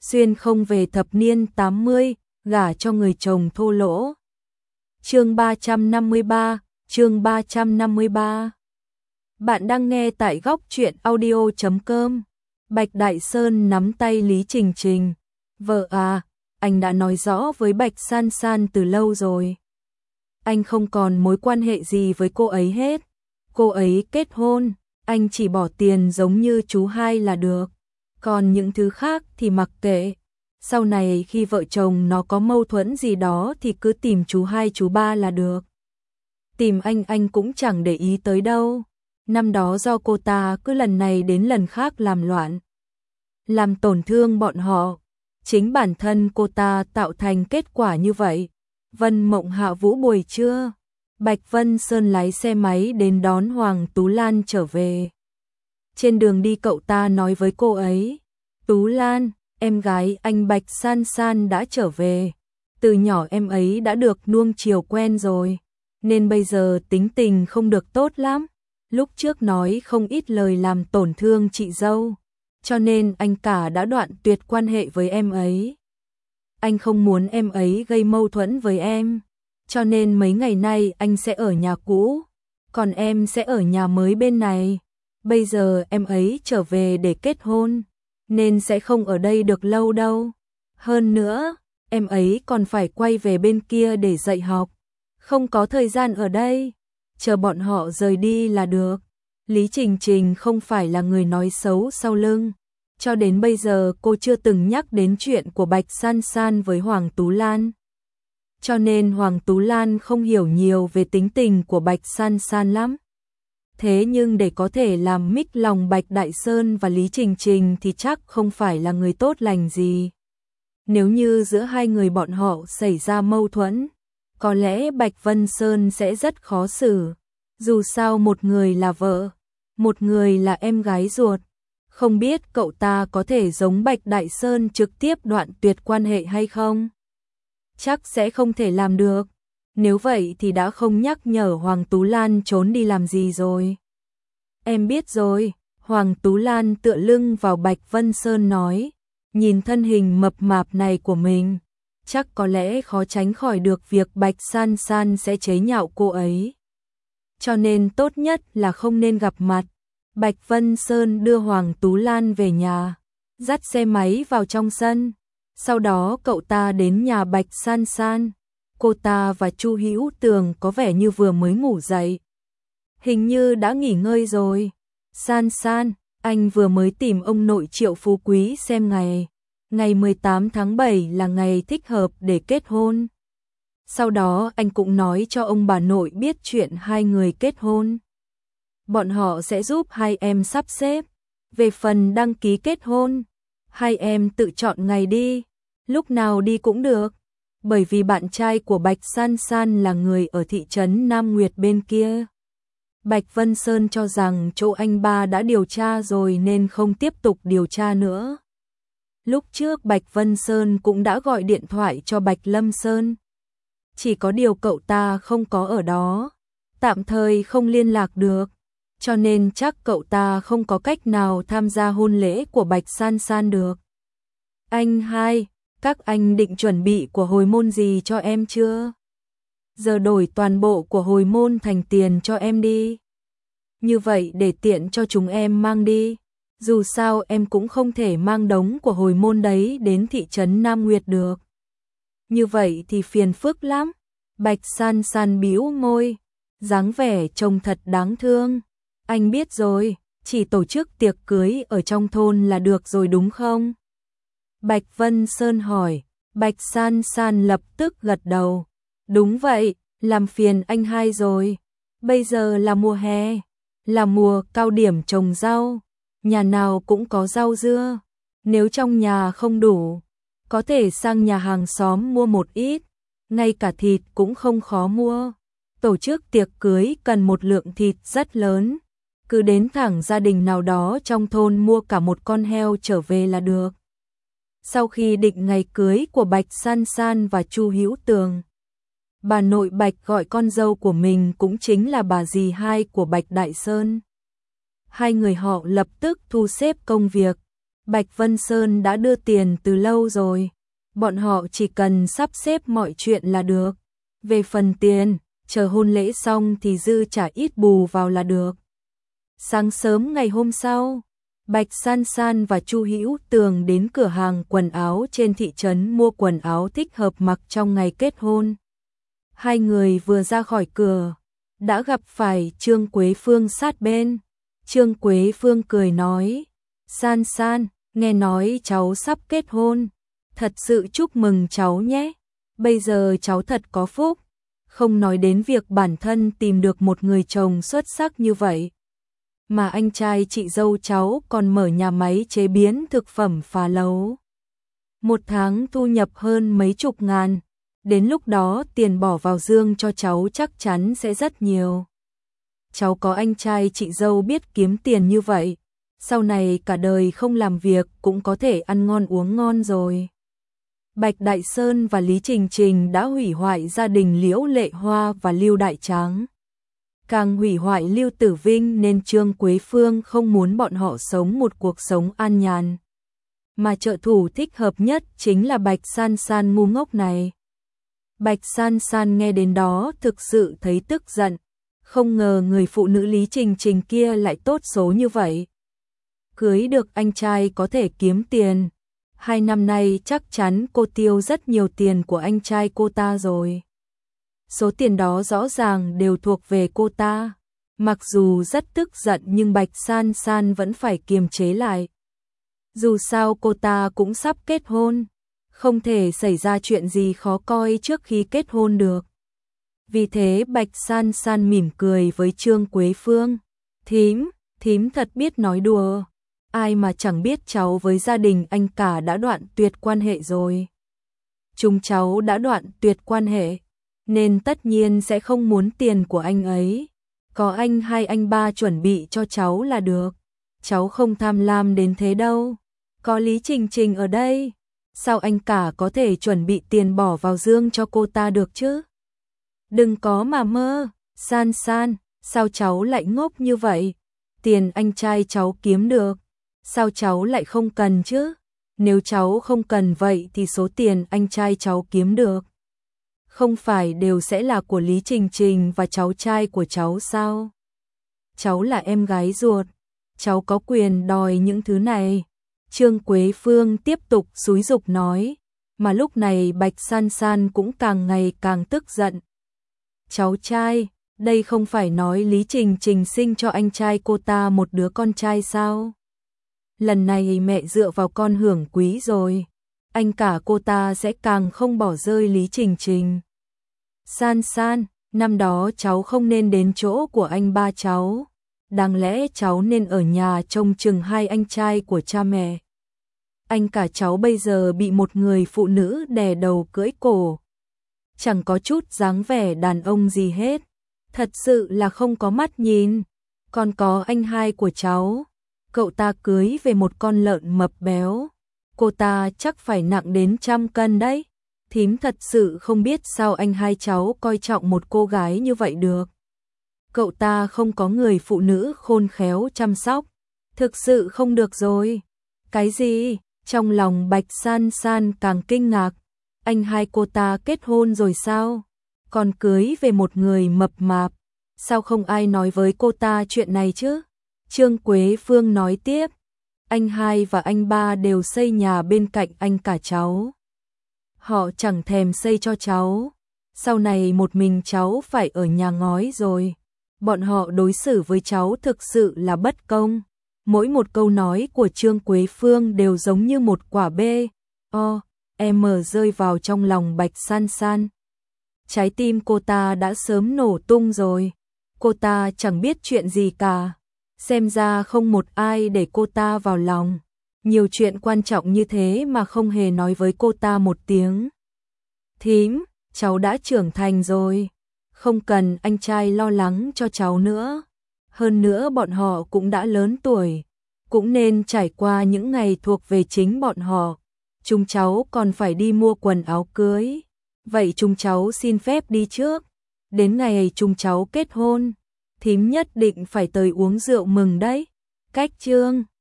xuyên không về thập niên 80, gả cho người chồng thô lỗ. Chương 353, chương 353. Bạn đang nghe tại góc truyện audio.com. Bạch Đại Sơn nắm tay Lý Trình Trình. Vợ à, anh đã nói rõ với Bạch San San từ lâu rồi. Anh không còn mối quan hệ gì với cô ấy hết. Cô ấy kết hôn, anh chỉ bỏ tiền giống như chú hai là được. Còn những thứ khác thì mặc kệ. Sau này khi vợ chồng nó có mâu thuẫn gì đó thì cứ tìm chú hai chú ba là được. Tìm anh cũng chẳng để ý tới đâu. Năm đó do cô ta cứ lần này đến lần khác làm loạn, làm tổn thương bọn họ. Chính bản thân cô ta tạo thành kết quả như vậy. Vân Mộng hạ vũ buổi trưa, Bạch Vân Sơn lái xe máy đến đón Hoàng Tú Lan trở về. Trên đường đi cậu ta nói với cô ấy, Tú Lan, em gái anh Bạch San San đã trở về. Từ nhỏ em ấy đã được nuông chiều quen rồi, nên bây giờ tính tình không được tốt lắm. Lúc trước nói không ít lời làm tổn thương chị dâu, cho nên anh cả đã đoạn tuyệt quan hệ với em ấy. Anh không muốn em ấy gây mâu thuẫn với em, cho nên mấy ngày nay anh sẽ ở nhà cũ, còn em sẽ ở nhà mới bên này. Bây giờ em ấy trở về để kết hôn, nên sẽ không ở đây được lâu đâu. Hơn nữa, em ấy còn phải quay về bên kia để dạy học, không có thời gian ở đây. Chờ bọn họ rời đi là được. Lý Trình Trình không phải là người nói xấu sau lưng. Cho đến bây giờ cô chưa từng nhắc đến chuyện của Bạch San San với Hoàng Tú Lan. Cho nên Hoàng Tú Lan không hiểu nhiều về tính tình của Bạch San San lắm. Thế nhưng để có thể làm mích lòng Bạch Đại Sơn và Lý Trình Trình thì chắc không phải là người tốt lành gì. Nếu như giữa hai người bọn họ xảy ra mâu thuẫn, có lẽ Bạch Vân Sơn sẽ rất khó xử. Dù sao một người là vợ, một người là em gái ruột. Không biết cậu ta có thể giống Bạch Đại Sơn trực tiếp đoạn tuyệt quan hệ hay không? Chắc sẽ không thể làm được. Nếu vậy thì đã không nhắc nhở Hoàng Tú Lan trốn đi làm gì rồi. Em biết rồi, Hoàng Tú Lan tựa lưng vào Bạch Vân Sơn nói, nhìn thân hình mập mạp này của mình, chắc có lẽ khó tránh khỏi được việc Bạch San San sẽ chế nhạo cô ấy. Cho nên tốt nhất là không nên gặp mặt. Bạch Vân Sơn đưa Hoàng Tú Lan về nhà, dắt xe máy vào trong sân. Sau đó cậu ta đến nhà Bạch San San. Cô ta và Chu Hữu Tường có vẻ như vừa mới ngủ dậy. Hình như đã nghỉ ngơi rồi. San San, anh vừa mới tìm ông nội Triệu Phú Quý xem ngày. Ngày 18 tháng 7 là ngày thích hợp để kết hôn. Sau đó anh cũng nói cho ông bà nội biết chuyện hai người kết hôn. Bọn họ sẽ giúp hai em sắp xếp. Về phần đăng ký kết hôn, hai em tự chọn ngày đi, lúc nào đi cũng được. Bởi vì bạn trai của Bạch San San là người ở thị trấn Nam Nguyệt bên kia. Bạch Vân Sơn cho rằng chỗ anh ba đã điều tra rồi nên không tiếp tục điều tra nữa. Lúc trước Bạch Vân Sơn cũng đã gọi điện thoại cho Bạch Lâm Sơn. Chỉ có điều cậu ta không có ở đó, tạm thời không liên lạc được, cho nên chắc cậu ta không có cách nào tham gia hôn lễ của Bạch San San được. Anh hai, các anh định chuẩn bị của hồi môn gì cho em chưa? Giờ đổi toàn bộ của hồi môn thành tiền cho em đi. Như vậy để tiện cho chúng em mang đi. Dù sao em cũng không thể mang đống của hồi môn đấy đến thị trấn Nam Nguyệt được. Như vậy thì phiền phức lắm. Bạch San San bĩu môi, dáng vẻ trông thật đáng thương. Anh biết rồi, chỉ tổ chức tiệc cưới ở trong thôn là được rồi đúng không? Bạch Vân Sơn hỏi. Bạch San San lập tức gật đầu. Đúng vậy, làm phiền anh hai rồi. Bây giờ là mùa hè, là mùa cao điểm trồng rau. Nhà nào cũng có rau dưa. Nếu trong nhà không đủ, có thể sang nhà hàng xóm mua một ít. Ngay cả thịt cũng không khó mua. Tổ chức tiệc cưới cần một lượng thịt rất lớn. Cứ đến thẳng gia đình nào đó trong thôn mua cả một con heo trở về là được. Sau khi định ngày cưới của Bạch San San và Chu Hữu Tường, bà nội Bạch gọi con dâu của mình cũng chính là bà dì hai của Bạch Đại Sơn. Hai người họ lập tức thu xếp công việc, Bạch Vân Sơn đã đưa tiền từ lâu rồi, bọn họ chỉ cần sắp xếp mọi chuyện là được. Về phần tiền, chờ hôn lễ xong thì dư trả ít bù vào là được. Sáng sớm ngày hôm sau, Bạch San San và Chu Hữu Tường đến cửa hàng quần áo trên thị trấn mua quần áo thích hợp mặc trong ngày kết hôn. Hai người vừa ra khỏi cửa, đã gặp phải Trương Quế Phương sát bên. Trương Quế Phương cười nói, San San, nghe nói cháu sắp kết hôn, thật sự chúc mừng cháu nhé. Bây giờ cháu thật có phúc, không nói đến việc bản thân tìm được một người chồng xuất sắc như vậy, mà anh trai chị dâu cháu còn mở nhà máy chế biến thực phẩm phá lấu. Một tháng thu nhập hơn mấy chục ngàn, đến lúc đó tiền bỏ vào dương cho cháu chắc chắn sẽ rất nhiều. Cháu có anh trai chị dâu biết kiếm tiền như vậy, sau này cả đời không làm việc cũng có thể ăn ngon uống ngon rồi. Bạch Đại Sơn và Lý Trình Trình đã hủy hoại gia đình Liễu Lệ Hoa và Lưu Đại Tráng, càng hủy hoại Lưu Tử Vinh, nên Trương Quế Phương không muốn bọn họ sống một cuộc sống an nhàn. Mà trợ thủ thích hợp nhất chính là Bạch San San ngu ngốc này. Bạch San San nghe đến đó thực sự thấy tức giận, không ngờ người phụ nữ Lý Trình Trình kia lại tốt số như vậy. Cưới được anh trai có thể kiếm tiền, 2 năm nay chắc chắn cô tiêu rất nhiều tiền của anh trai cô ta rồi. Số tiền đó rõ ràng đều thuộc về cô ta. Mặc dù rất tức giận nhưng Bạch San San vẫn phải kiềm chế lại. Dù sao cô ta cũng sắp kết hôn, không thể xảy ra chuyện gì khó coi trước khi kết hôn được. Vì thế Bạch San San mỉm cười với Trương Quế Phương. Thím thật biết nói đùa. Ai mà chẳng biết cháu với gia đình anh cả đã đoạn tuyệt quan hệ rồi. Chúng cháu đã đoạn tuyệt quan hệ, nên tất nhiên sẽ không muốn tiền của anh ấy. Có anh hai anh ba chuẩn bị cho cháu là được. Cháu không tham lam đến thế đâu. Có Lý Trình Trình ở đây, sao anh cả có thể chuẩn bị tiền bỏ vào dương cho cô ta được chứ? Đừng có mà mơ. San San, sao cháu lại ngốc như vậy? Tiền anh trai cháu kiếm được, sao cháu lại không cần chứ? Nếu cháu không cần vậy thì số tiền anh trai cháu kiếm được không phải đều sẽ là của Lý Trình Trình và cháu trai của cháu sao? Cháu là em gái ruột, cháu có quyền đòi những thứ này. Trương Quế Phương tiếp tục xúi giục nói, mà lúc này Bạch San San cũng càng ngày càng tức giận. Cháu trai, đây không phải nói Lý Trình Trình sinh cho anh trai cô ta một đứa con trai sao? Lần này mẹ dựa vào con hưởng quý rồi, anh cả cô ta sẽ càng không bỏ rơi Lý Trình Trình. San San, năm đó cháu không nên đến chỗ của anh ba cháu, đáng lẽ cháu nên ở nhà trông chừng hai anh trai của cha mẹ. Anh cả cháu bây giờ bị một người phụ nữ đè đầu cưỡi cổ, chẳng có chút dáng vẻ đàn ông gì hết, thật sự là không có mắt nhìn. Còn có anh hai của cháu, cậu ta cưới về một con lợn mập béo, cô ta chắc phải nặng đến 100 cân đấy. Thím thật sự không biết sao anh hai cháu coi trọng một cô gái như vậy được. Cậu ta không có người phụ nữ khôn khéo chăm sóc, thực sự không được rồi. Cái gì? Trong lòng Bạch San San càng kinh ngạc, anh hai cô ta kết hôn rồi sao? Còn cưới về một người mập mạp, sao không ai nói với cô ta chuyện này chứ? Trương Quế Phương nói tiếp, anh hai và anh ba đều xây nhà bên cạnh anh cả cháu. Họ chẳng thèm xây cho cháu, sau này một mình cháu phải ở nhà ngói rồi. Bọn họ đối xử với cháu thực sự là bất công. Mỗi một câu nói của Trương Quế Phương đều giống như một quả BOM rơi vào trong lòng Bạch San San. Trái tim cô ta đã sớm nổ tung rồi. Cô ta chẳng biết chuyện gì cả. Xem ra không một ai để cô ta vào lòng. Nhiều chuyện quan trọng như thế mà không hề nói với cô ta một tiếng. Thím, cháu đã trưởng thành rồi, không cần anh trai lo lắng cho cháu nữa. Hơn nữa bọn họ cũng đã lớn tuổi, cũng nên trải qua những ngày thuộc về chính bọn họ. Chúng cháu còn phải đi mua quần áo cưới, vậy chúng cháu xin phép đi trước. Đến ngày chúng cháu kết hôn, thím nhất định phải tới uống rượu mừng đấy. Cách Trương